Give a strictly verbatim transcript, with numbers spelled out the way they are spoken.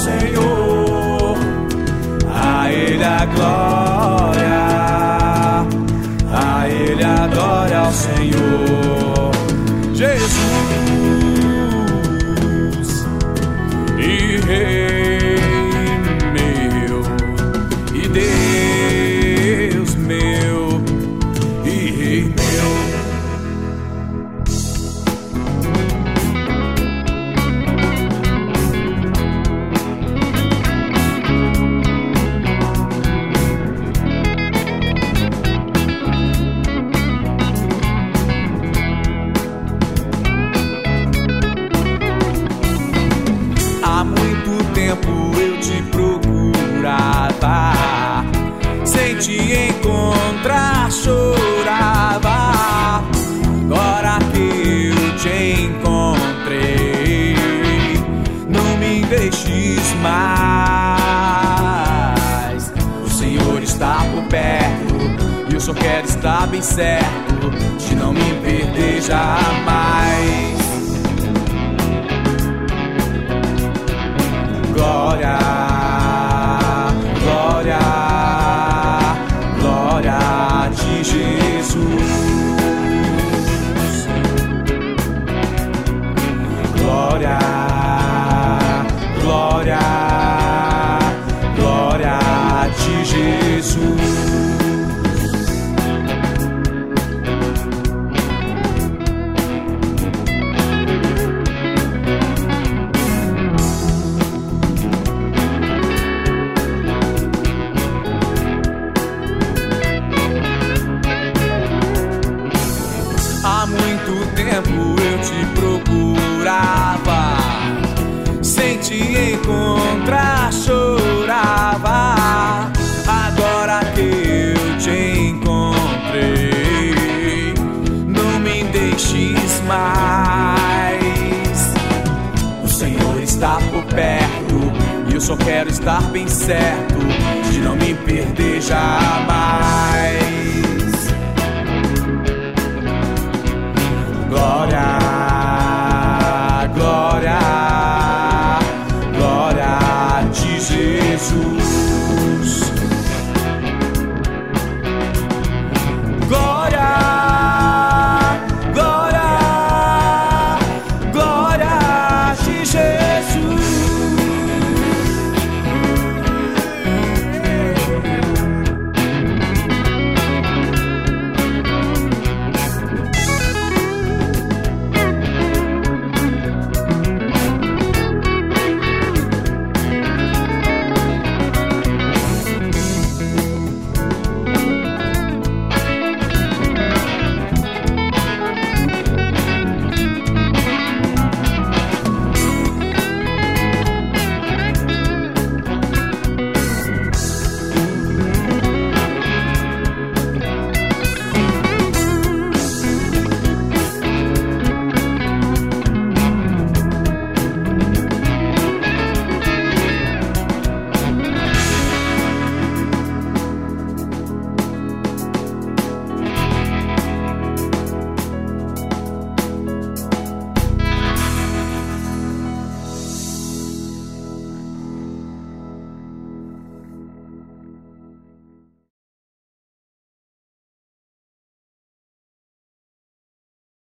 Senhor, a Ele a glória, a Ele a glória ao Senhor. Jesus e Rei meu, e Deus meu, e Rei meu. Há muito tempo eu te procurava, sem te encontrar chorava. Agora que eu te encontrei, não me deixes mais. O Senhor está por perto e eu só quero estar bem certo de não me perder jamais. Glória, glória, glória de Jesus. Glória, glória, glória de Jesus. Há muito tempo eu te procurava, sem te encontrar chorava. Agora que eu te encontrei, não me deixes mais. O Senhor está por perto e eu só quero estar bem certo de não me perder jamais.